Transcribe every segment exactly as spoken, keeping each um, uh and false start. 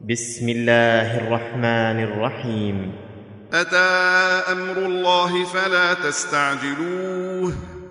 بسم الله الرحمن الرحيم. أتى أمر الله فلا تستعجلوه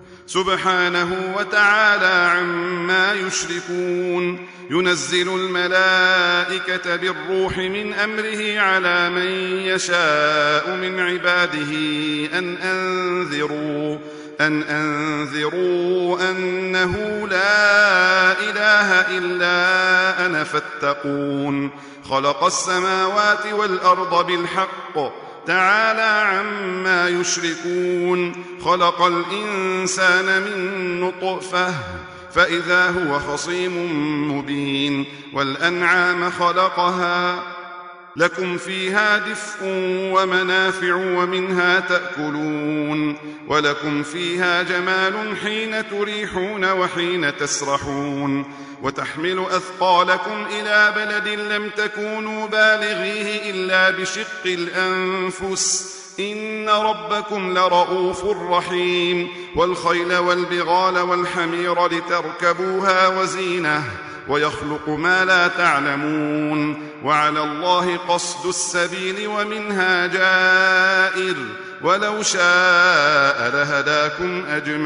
سبحانه وتعالى عما يشركون. ينزل الملائكة بالروح من أمره على من يشاء من عباده أن أنذروا أن أنذروا أنه لا إله إلا أنا فاتقون. خلق السماوات والأرض بالحق تعالى عما يشركون. خلق الإنسان من نطفة فإذا هو خصيم مبين. والأنعام خلقها لكم فيها دفء ومنافع ومنها تأكلون. ولكم فيها جمال حين تريحون وحين تسرحون. وتحمل أثقالكم إلى بلد لم تكونوا بالغيه إلا بشق الأنفس إن ربكم لرؤوف رحيم. والخيل والبغال والحمير لتركبوها وزينة ويخلق ما لا تعلمون. وعلى الله قصد السبيل ومنها جائر ولو شاء لهداكم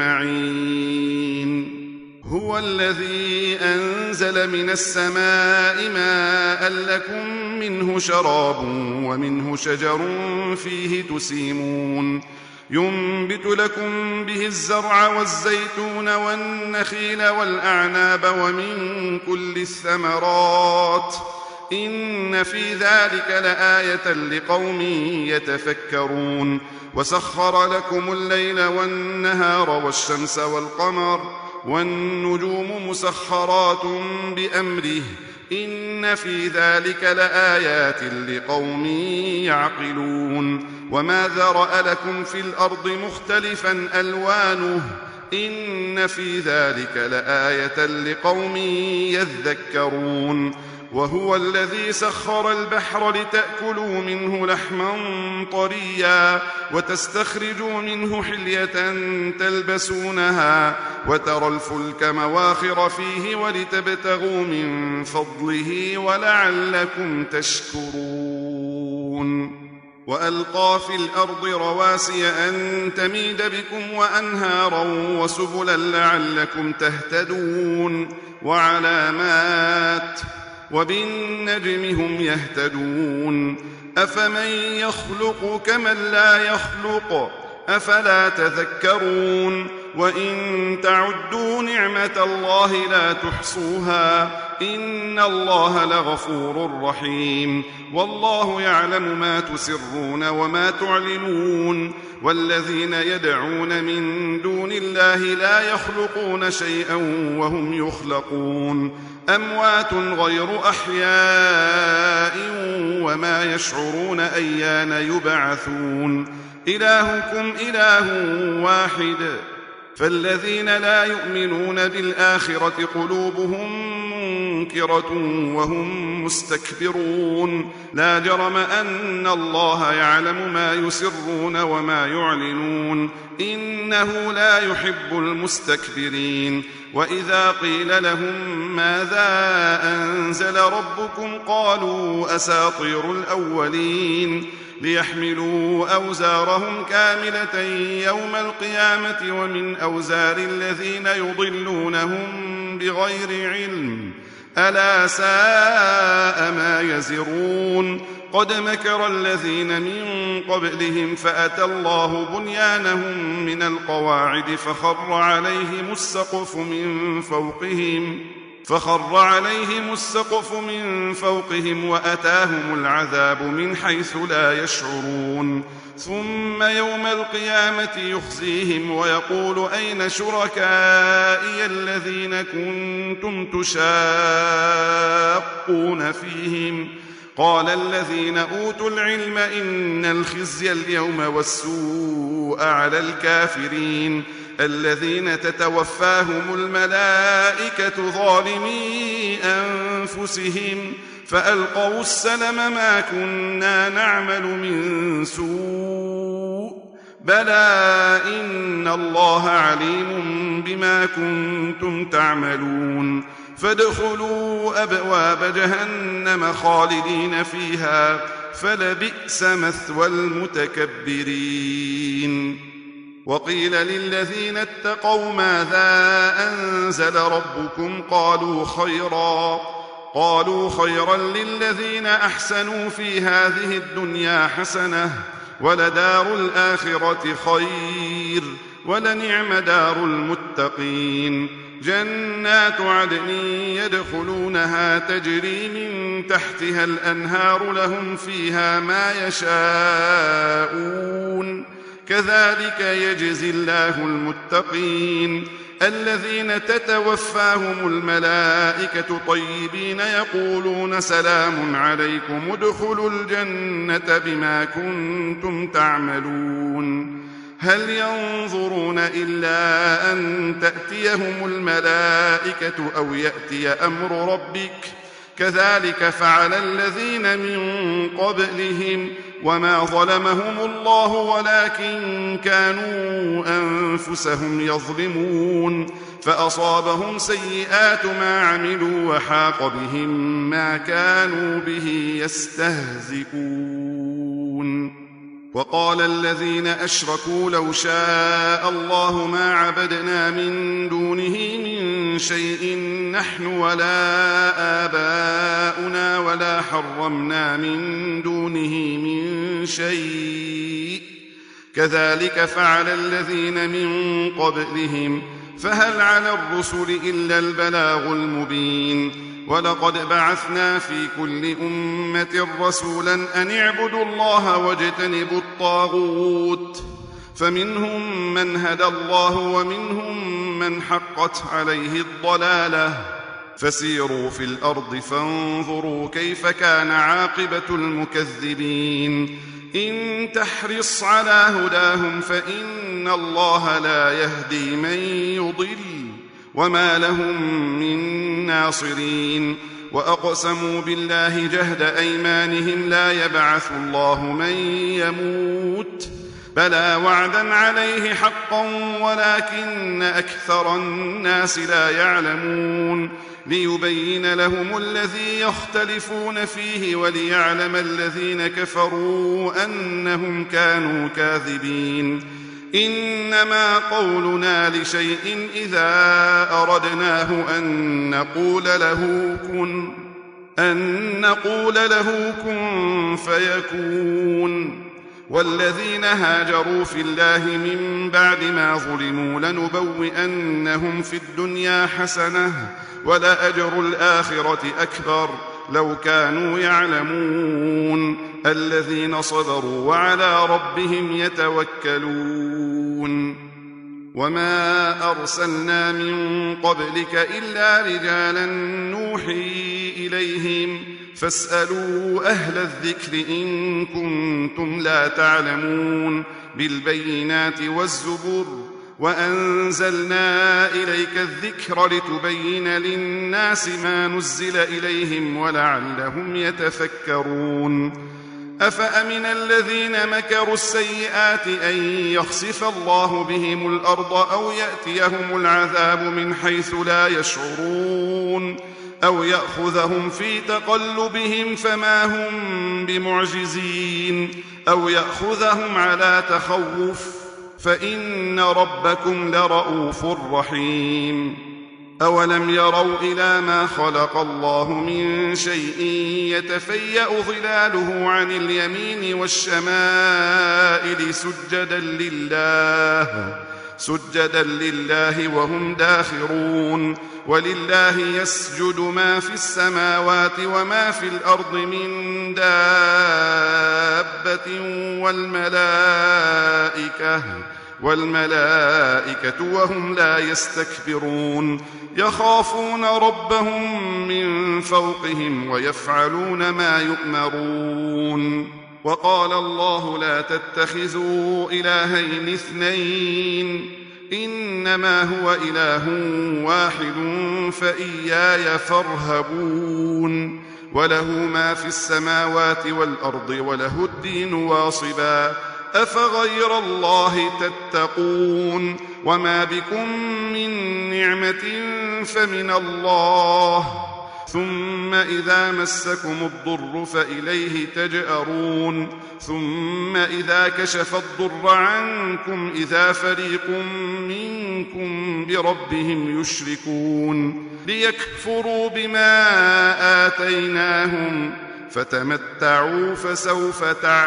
أجمعين. هو الذي أنزل من السماء ماء لكم منه شراب ومنه شجر فيه تسيمون. ينبت لكم به الزرع والزيتون والنخيل والأعناب ومن كل الثمرات إن في ذلك لآية لقوم يتفكرون. وسخر لكم الليل والنهار والشمس والقمر والنجوم مسخرات بأمره إن في ذلك لآيات لقوم يعقلون. وما ذرأ لكم في الأرض مختلفا ألوانه إن في ذلك لآية لقوم يذكرون. وهو الذي سخر البحر لتأكلوا منه لحما طريا وتستخرجوا منه حلية تلبسونها وترى الفلك مواخر فيه ولتبتغوا من فضله ولعلكم تشكرون. وألقى في الأرض رواسي أن تميد بكم وأنهارا وسبلا لعلكم تهتدون. وعلامات وبالنجم هم يهتدون. أفمن يخلق كمن لا يخلق أفلا تذكرون. وإن تعدوا نعمة الله لا تحصوها إن الله لغفور رحيم. والله يعلم ما تسرون وما تعلنون. والذين يدعون من دون الله لا يخلقون شيئا وهم يخلقون أموات غير أحياء وما يشعرون أيان يبعثون. إلهكم إله واحد فالذين لا يؤمنون بالآخرة قلوبهم منكرة وهم مستكبرون. لا جرم أن الله يعلم ما يسرون وما يعلنون إنه لا يحب المستكبرين. وإذا قيل لهم ماذا أنزل ربكم قالوا أساطير الأولين ليحملوا أوزارهم كاملة يوم القيامة ومن أوزار الذين يضلونهم بغير علم ألا ساء ما يزرون. قد مكر الذين من قبلهم فأتى الله بنيانهم من القواعد فخر عليهم السقف من فوقهم فخر عليهم السقف من فوقهم وأتاهم العذاب من حيث لا يشعرون. ثم يوم القيامة يخزيهم ويقول أين شركائي الذين كنتم تشاقون فيهم قال الذين أوتوا العلم إن الخزي اليوم والسوء على الكافرين الذين تتوفاهم الملائكة ظالمي أنفسهم فألقوا السلم ما كنا نعمل من سوء بلى إن الله عليم بما كنتم تعملون. فادخلوا أبواب جهنم خالدين فيها فلبئس مثوى المتكبرين. وقيل للذين اتقوا ماذا أنزل ربكم قالوا خيرا قالوا خيرا للذين أحسنوا في هذه الدنيا حسنة ولدار الآخرة خير ولنعم دار المتقين. جنات عدن يدخلونها تجري من تحتها الأنهار لهم فيها ما يشاءون كذلك يجزي الله المتقين الذين تتوفاهم الملائكة طيبين يقولون سلام عليكم ادخلوا الجنة بما كنتم تعملون. هل ينظرون إلا أن تأتيهم الملائكة أو يأتي أمر ربك كذلك فعل الذين من قبلهم وما ظلمهم الله ولكن كانوا أنفسهم يظلمون فأصابهم سيئات ما عملوا وحاق بهم ما كانوا به يستهزئون. وقال الذين أشركوا لو شاء الله ما عبدنا من دونه من شيء نحن ولا آباؤنا ولا حرمنا من دونه من شيء كذلك فعل الذين من قبلهم فهل على الرسل إلا البلاغ المبين. ولقد بعثنا في كل أمة رسولا أن اعبدوا الله واجتنبوا الطاغوت فمنهم من هدى الله ومنهم من حقت عليه الضلالة فسيروا في الأرض فانظروا كيف كان عاقبة المكذبين. إن تحرص على هداهم فإن الله لا يهدي من يضل وما لهم من ناصرين. وأقسموا بالله جهد أيمانهم لا يبعث الله من يموت بلى وعدا عليه حقا ولكن أكثر الناس لا يعلمون. ليبين لهم الذي يختلفون فيه وليعلم الذين كفروا أنهم كانوا كاذبين. إنما قولنا لشيء إذا أردناه أن نقول له كن أن نقول له كن فيكون. والذين هاجروا في الله من بعد ما ظلموا لنبوئنهم في الدنيا حسنة ولأجر الآخرة أكبر لو كانوا يعلمون. الذين صبروا وعلى ربهم يتوكلون. وما أرسلنا من قبلك إلا رجالا نوحي إليهم فاسألوا أهل الذكر إن كنتم لا تعلمون. بالبينات والزبر وأنزلنا إليك الذكر لتبين للناس ما نزل إليهم ولعلهم يتفكرون. أفأمن الذين مكروا السيئات أن يخسف الله بهم الأرض أو يأتيهم العذاب من حيث لا يشعرون أو يأخذهم في تقلبهم فما هم بمعجزين أو يأخذهم على تخوف فإن ربكم لرؤوف رحيم. أولم يروا إلى ما خلق الله من شيء يتفيأ ظلاله عن اليمين والشمائل سجدا لله سجدا لله وهم داخرون. ولله يسجد ما في السماوات وما في الأرض من دابة والملائكة والملائكة وهم لا يستكبرون. يخافون ربهم من فوقهم ويفعلون ما يؤمرون. وقال الله لا تتخذوا إلهين اثنين إنما هو إله واحد فإياي فارهبون. وله ما في السماوات والأرض وله الدين واصبا أفغير الله تتقون. وما بكم من نعمة فمن الله، ثم إذا مسكم الضر فإليه تجأرون، ثم إذا كشف الضر عنكم إذا فريق منكم بربهم يشركون ليكفروا بما آتيناهم فتمتعوا فسوف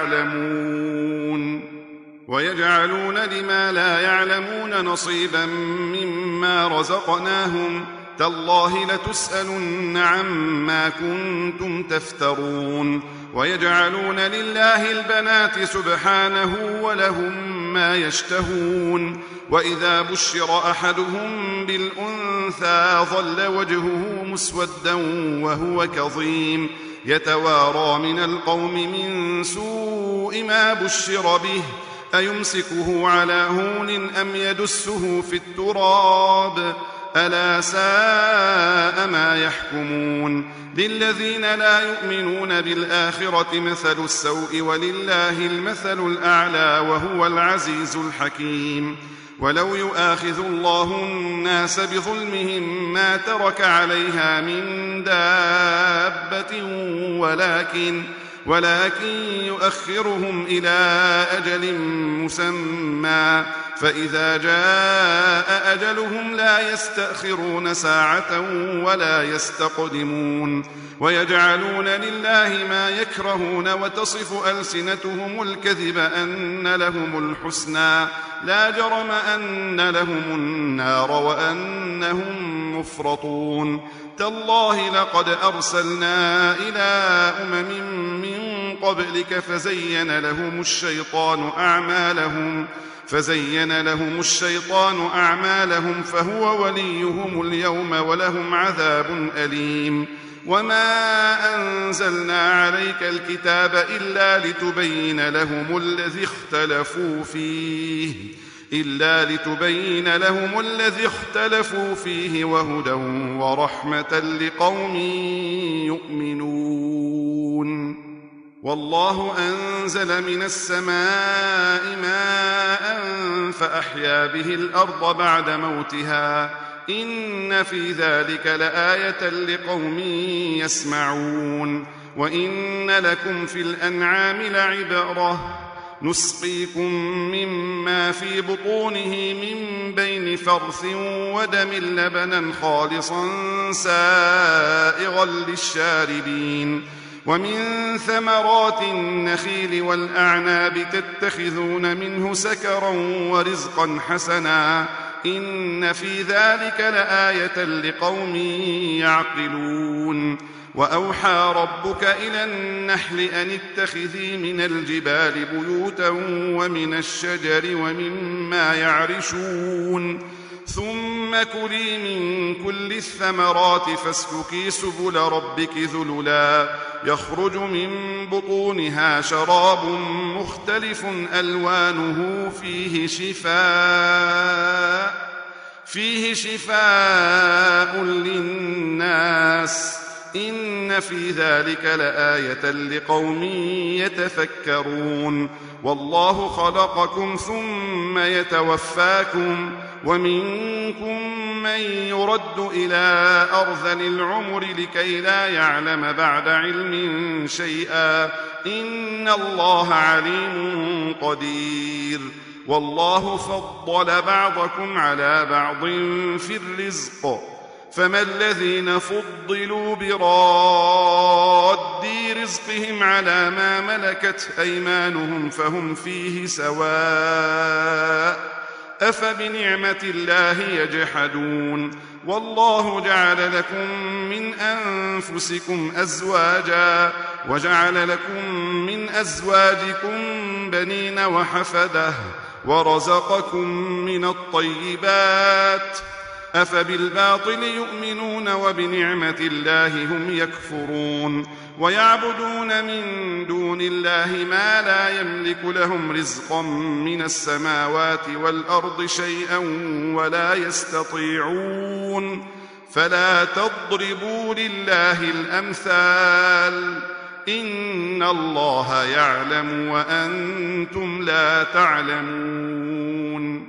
تعلمون. ويجعلون لما لا يعلمون نصيبا مما رزقناهم تالله لتسألن عما كنتم تفترون. ويجعلون لله البنات سبحانه ولهم ما يشتهون. وإذا بشر أحدهم بالأنثى ظل وجهه مسودا وهو كظيم يتوارى من القوم من سوء ما بشر به أيمسكه على هون أم يدسه في التراب ألا ساء ما يحكمون. للذين لا يؤمنون بالآخرة مثل السوء ولله المثل الأعلى وهو العزيز الحكيم. ولو يؤاخذ الله الناس بظلمهم ما ترك عليها من دابة ولكن ولكن يؤخرهم إلى أجل مسمى فإذا جاء أجلهم لا يستأخرون ساعة ولا يستقدمون. ويجعلون لله ما يكرهون وتصف ألسنتهم الكذب أن لهم الحسنى لا جرم أن لهم النار وأنهم مفرطون. تالله لقد أرسلنا إلى أمم من قبلك فزين لهم الشيطان أعمالهم فزين لهم الشيطان أعمالهم فهو وليهم اليوم ولهم عذاب أليم. وما أنزلنا عليك الكتاب إلا لتبين لهم الذي اختلفوا فيه إلا لتبين لهم الذي اختلفوا فيه وهدى ورحمة لقوم يؤمنون. والله أنزل من السماء ماء فأحيا به الأرض بعد موتها إن في ذلك لآية لقوم يسمعون. وإن لكم في الأنعام لعبرة نسقيكم مما في بطونه من بين فرث ودم لبنا خالصا سائغا للشاربين. ومن ثمرات النخيل والأعناب تتخذون منه سكرا ورزقا حسنا إن في ذلك لآية لقوم يعقلون. وأوحى ربك إلى النحل أن اتخذي من الجبال بيوتا ومن الشجر ومما يعرشون ثم كلي من كل الثمرات فاسلكي سبل ربك ذللا يخرج من بطونها شراب مختلف ألوانه فيه شفاء فيه شفاء للناس إن في ذلك لآية لقوم يتفكرون. والله خلقكم ثم يتوفاكم ومنكم من يرد إلى أرذل العمر لكي لا يعلم بعد علم شيئا إن الله عليم قدير. والله فضل بعضكم على بعض في الرزق فما الذين فضلوا براد رزقهم على ما ملكت أيمانهم فهم فيه سواء أفبنعمة الله يجحدون. والله جعل لكم من أنفسكم أزواجا وجعل لكم من أزواجكم بنين وحفدة ورزقكم من الطيبات أفبالباطل يؤمنون وبنعمة الله هم يكفرون. ويعبدون من دون الله ما لا يملك لهم رزقا من السماوات والأرض شيئا ولا يستطيعون فلا تضربوا لله الأمثال إن الله يعلم وأنتم لا تعلمون.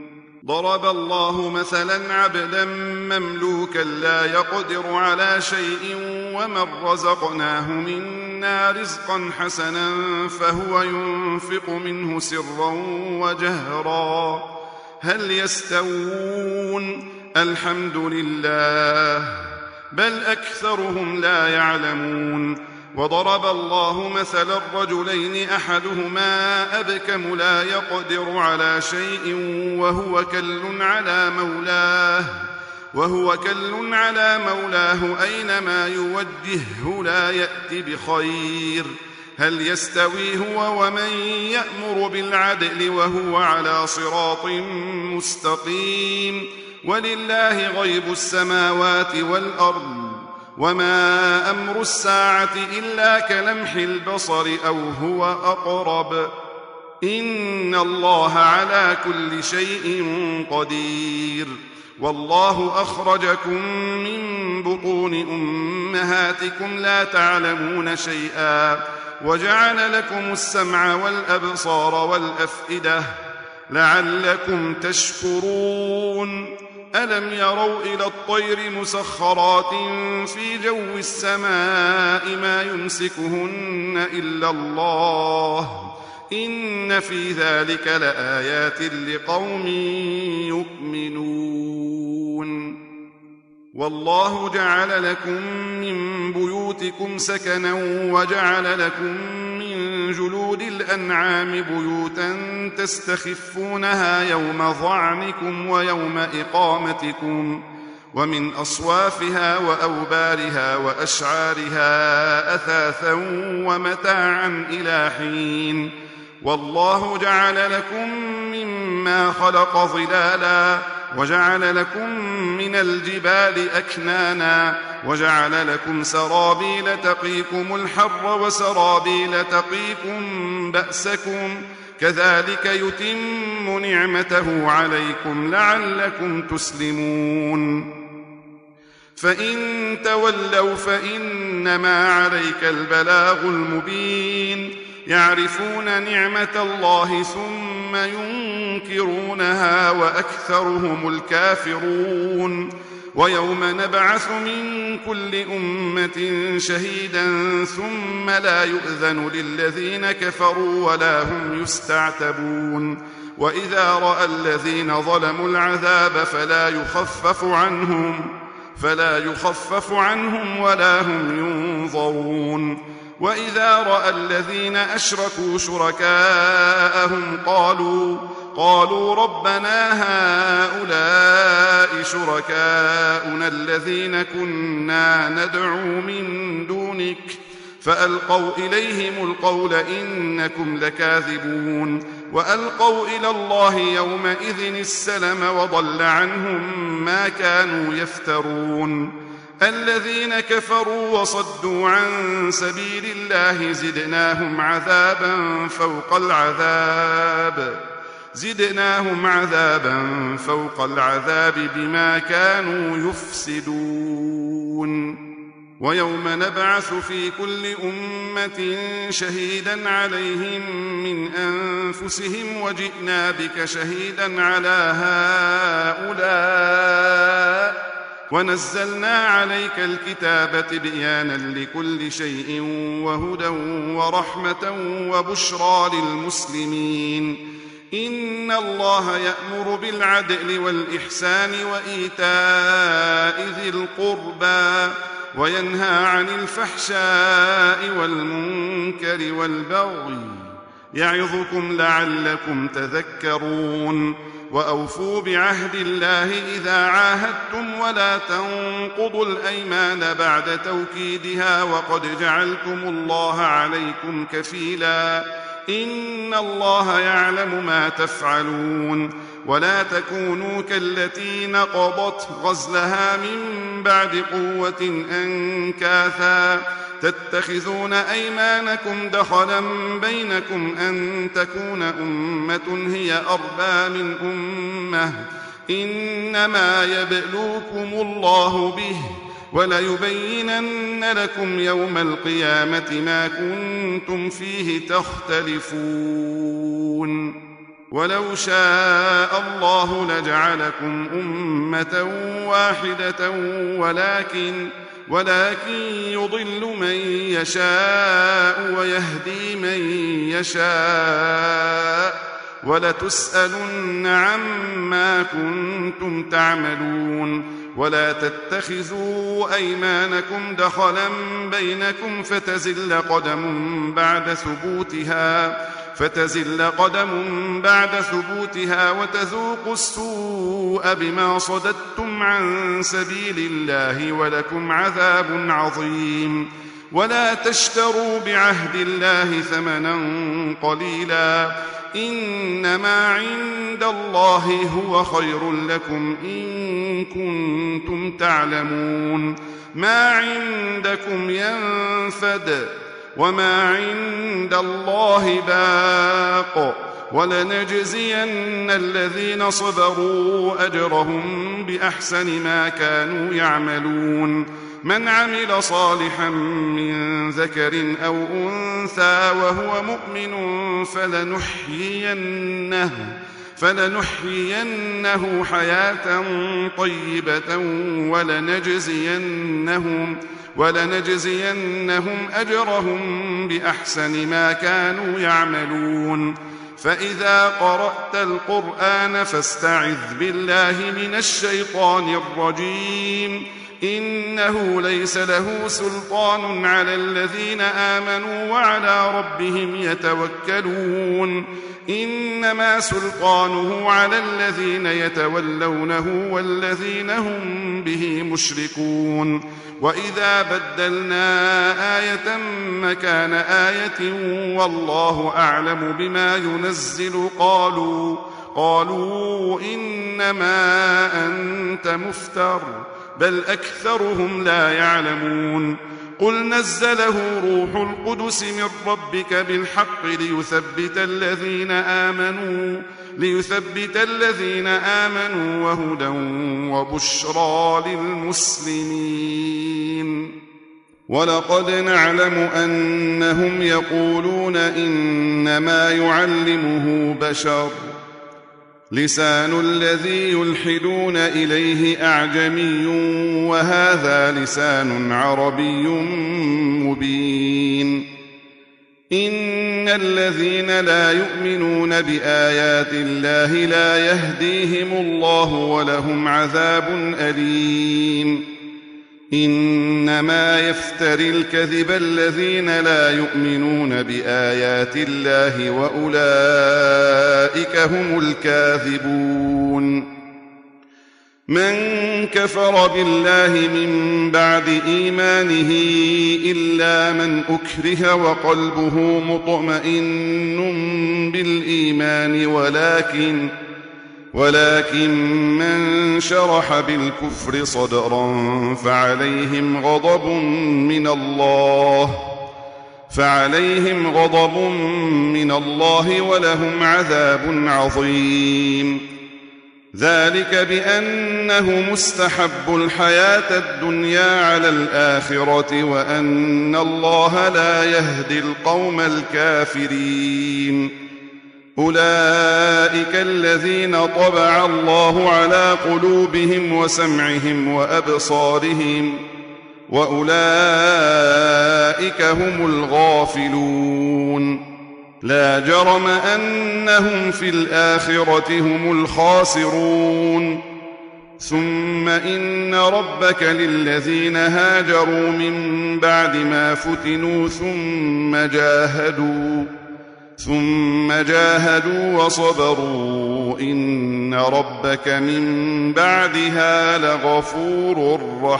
ضرب الله مثلا عبدا مملوكا لا يقدر على شيء ومن رزقناه منا رزقا حسنا فهو ينفق منه سرا وجهرا هل يستوون الحمد لله بل أكثرهم لا يعلمون وضرب الله مثلا الرجلين أحدهما أبكم لا يقدر على شيء وهو كل على مولاه وهو كل على مولاه أينما يوجهه لا يأتي بخير هل يستوي هو ومن يأمر بالعدل وهو على صراط مستقيم ولله غيب السماوات والأرض وما أمر الساعة إلا كلمح البصر أو هو أقرب إن الله على كل شيء قدير والله أخرجكم من بطون أمهاتكم لا تعلمون شيئا وجعل لكم السمع والأبصار والأفئدة لعلكم تشكرون ألم يروا إلى الطير مسخرات في جو السماء ما يمسكهن إلا الله إن في ذلك لآيات لقوم يؤمنون والله جعل لكم من بيوتكم سكنا وجعل لكم من جلود الأنعام بيوتا تستخفونها يوم ظعنكم ويوم إقامتكم ومن أصوافها وأوبارها وأشعارها أثاثا ومتاعا إلى حين والله جعل لكم مما خلق ظلالا وجعل لكم من الجبال أكنانا وجعل لكم سرابيل تقيكم الحر وسرابيل تقيكم بأسكم كذلك يتم نعمته عليكم لعلكم تسلمون فإن تولوا فإنما عليك البلاغ المبين يعرفون نعمة الله ثم ينكرونها وأكثرهم الكافرون ويوم نبعث من كل أمة شهيدا ثم لا يؤذن للذين كفروا ولا هم يستعتبون وإذا رأى الذين ظلموا العذاب فلا يخفف عنهم فلا يخفف عنهم ولا هم ينظرون وإذا رأى الذين أشركوا شركاءهم قالوا قالوا ربنا هؤلاء شركاؤنا الذين كنا ندعو من دونك فألقوا إليهم القول إنكم لكاذبون وألقوا إلى الله يومئذ السلم وضل عنهم ما كانوا يفترون الذين كفروا وصدوا عن سبيل الله زدناهم عذابا فوق العذاب زدناهم عذابا فوق العذاب بما كانوا يفسدون ويوم نبعث في كل أمة شهيدا عليهم من أنفسهم وجئنا بك شهيدا على هؤلاء ونزلنا عليك الكتاب تبيانا لكل شيء وهدى ورحمة وبشرى للمسلمين إن الله يأمر بالعدل والإحسان وإيتاء ذي القربى وينهى عن الفحشاء والمنكر والبغي يعظكم لعلكم تذكرون وأوفوا بعهد الله إذا عاهدتم ولا تنقضوا الأيمان بعد توكيدها وقد جعلتم الله عليكم كفيلا إن الله يعلم ما تفعلون ولا تكونوا كالتي نقضت غزلها من بعد قوة أنكاثا تتخذون أيمانكم دخلا بينكم أن تكون أمة هي أربى من أمة إنما يبلوكم الله به وليبينن لكم يوم القيامة ما كنتم فيه تختلفون ولو شاء الله لجعلكم أمة واحدة ولكن ولكن يضل من يشاء ويهدي من يشاء ولتسألن عما كنتم تعملون. ولا تتخذوا أيمانكم دخلا بينكم فتزل قدم بعد ثبوتها فتزل قدم بعد ثبوتها وتذوقوا السوء بما صددتم عن سبيل الله ولكم عذاب عظيم. ولا تشتروا بعهد الله ثمنا قليلا إنما عند الله هو خير لكم إن كنتم تعلمون. ما عندكم ينفد وما عند الله باق ولنجزين الذين صبروا أجرهم بأحسن ما كانوا يعملون. من عمل صالحا من ذكر أو أنثى وهو مؤمن فلنحيينه, فلنحيينه حياة طيبة ولنجزينهم, ولنجزينهم أجرهم بأحسن ما كانوا يعملون. فإذا قرأت القرآن فاستعذ بالله من الشيطان الرجيم إنه ليس له سلطان على الذين آمنوا وعلى ربهم يتوكلون. إنما سلطانه على الذين يتولونه والذين هم به مشركون. وإذا بدلنا آية مكان آية والله أعلم بما ينزل قالوا, قالوا إنما أنت مفتر بل أكثرهم لا يعلمون. قل نزله روح القدس من ربك بالحق ليثبت الذين آمنوا, ليثبت الذين آمنوا وهدى وبشرى للمسلمين. ولقد نعلم أنهم يقولون إنما يعلمه بشر لسان الذي يلحدون إليه أعجمي وهذا لسان عربي مبين. إن الذين لا يؤمنون بآيات الله لا يهديهم الله ولهم عذاب أليم. إنما يفتري الكذب الذين لا يؤمنون بآيات الله وأولئك هم الكاذبون. من كفر بالله من بعد إيمانه إلا من أكره وقلبه مطمئن بالإيمان ولكن ولكن من شرح بالكفر صدرا فعليهم غضب من الله فعليهم غضب من الله ولهم عذاب عظيم. ذلك بأنه مستحب الحياة الدنيا على الآخرة وأن الله لا يهدي القوم الكافرين. أولئك الذين طبع الله على قلوبهم وسمعهم وأبصارهم وأولئك هم الغافلون. لا جرم أنهم في الآخرة هم الخاسرون. ثم إن ربك للذين هاجروا من بعد ما فتنوا ثم جاهدوا ثم جاهدوا وصبروا إن ربك من بعدها لغفور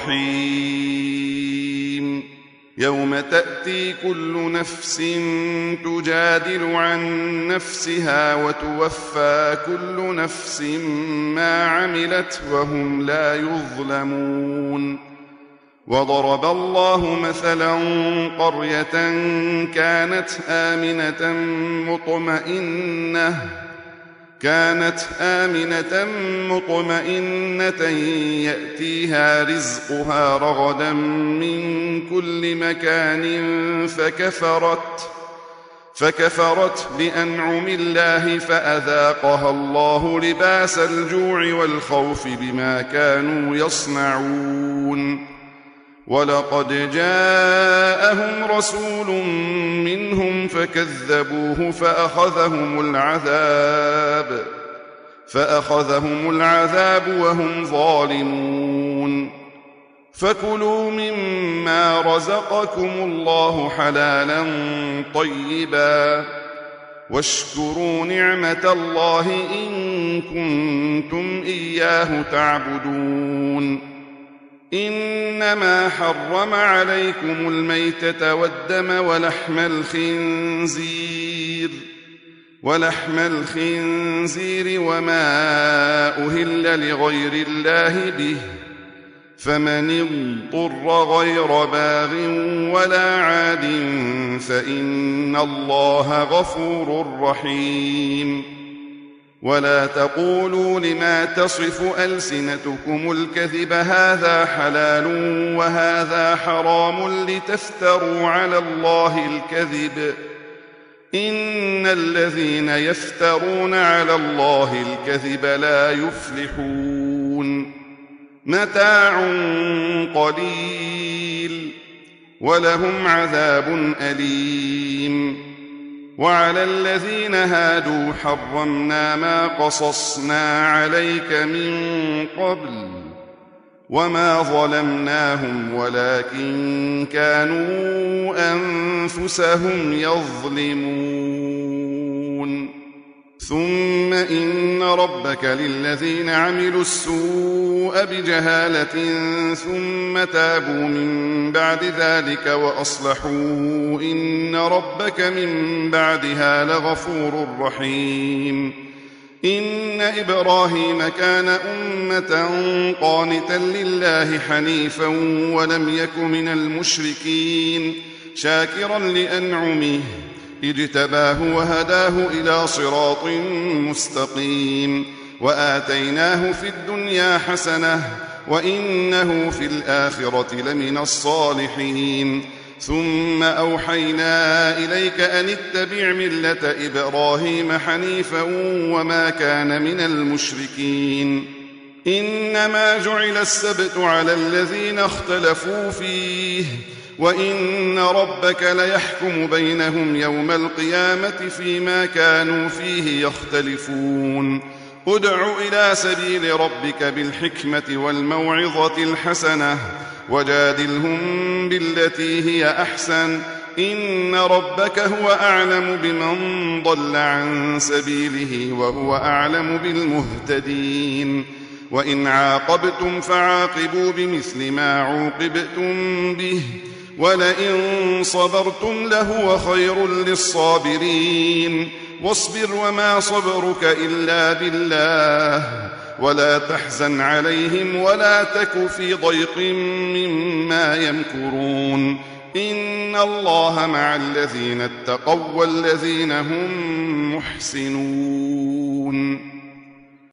رحيم. يوم تأتي كل نفس تجادل عن نفسها وتوفى كل نفس ما عملت وهم لا يظلمون. وضرب الله مثلا قرية كانت آمنة مطمئنة كانت آمنة مطمئنة يأتيها رزقها رغدا من كل مكان فكفرت فكفرت بأنعم الله فأذاقها الله لباس الجوع والخوف بما كانوا يصنعون. ولقد جاءهم رسول منهم فكذبوه فأخذهم العذاب فأخذهم العذاب وهم ظالمون. فكلوا مما رزقكم الله حلالا طيبا واشكروا نعمة الله إن كنتم إياه تعبدون. إنما حرم عليكم الميتة والدم ولحم الخنزير ولحم الخنزير وما أهل لغير الله به، فمن اضطر غير باغ ولا عاد فإن الله غفور رحيم. ولا تقولوا لما تصف ألسنتكم الكذب هذا حلال وهذا حرام لتفتروا على الله الكذب، إن الذين يفترون على الله الكذب لا يفلحون. متاع قليل ولهم عذاب أليم. وعلى الذين هادوا حرمنا ما قصصنا عليك من قبل وما ظلمناهم ولكن كانوا أنفسهم يظلمون. ثم إن ربك للذين عملوا السوء بجهالة ثم تابوا من بعد ذلك وأصلحوا إن ربك من بعدها لغفور رحيم. إن إبراهيم كان أمة قانتا لله حنيفا ولم يك من المشركين شاكرا لأنعمه اجتباه وهداه إلى صراط مستقيم. وآتيناه في الدنيا حسنة وإنه في الآخرة لمن الصالحين. ثم أوحينا إليك أن اتبع ملة إبراهيم حنيفا وما كان من المشركين. إنما جعل السبت على الذين اختلفوا فيه وإن ربك ليحكم بينهم يوم القيامة فيما كانوا فيه يختلفون. ادع إلى سبيل ربك بالحكمة والموعظة الحسنة وجادلهم بالتي هي أحسن إن ربك هو أعلم بمن ضل عن سبيله وهو أعلم بالمهتدين. وإن عاقبتم فعاقبوا بمثل ما عوقبتم به ولئن صبرتم لهو خير للصابرين. واصبر وما صبرك إلا بالله ولا تحزن عليهم ولا تك في ضيق مما يمكرون. إن الله مع الذين اتقوا والذين هم محسنون.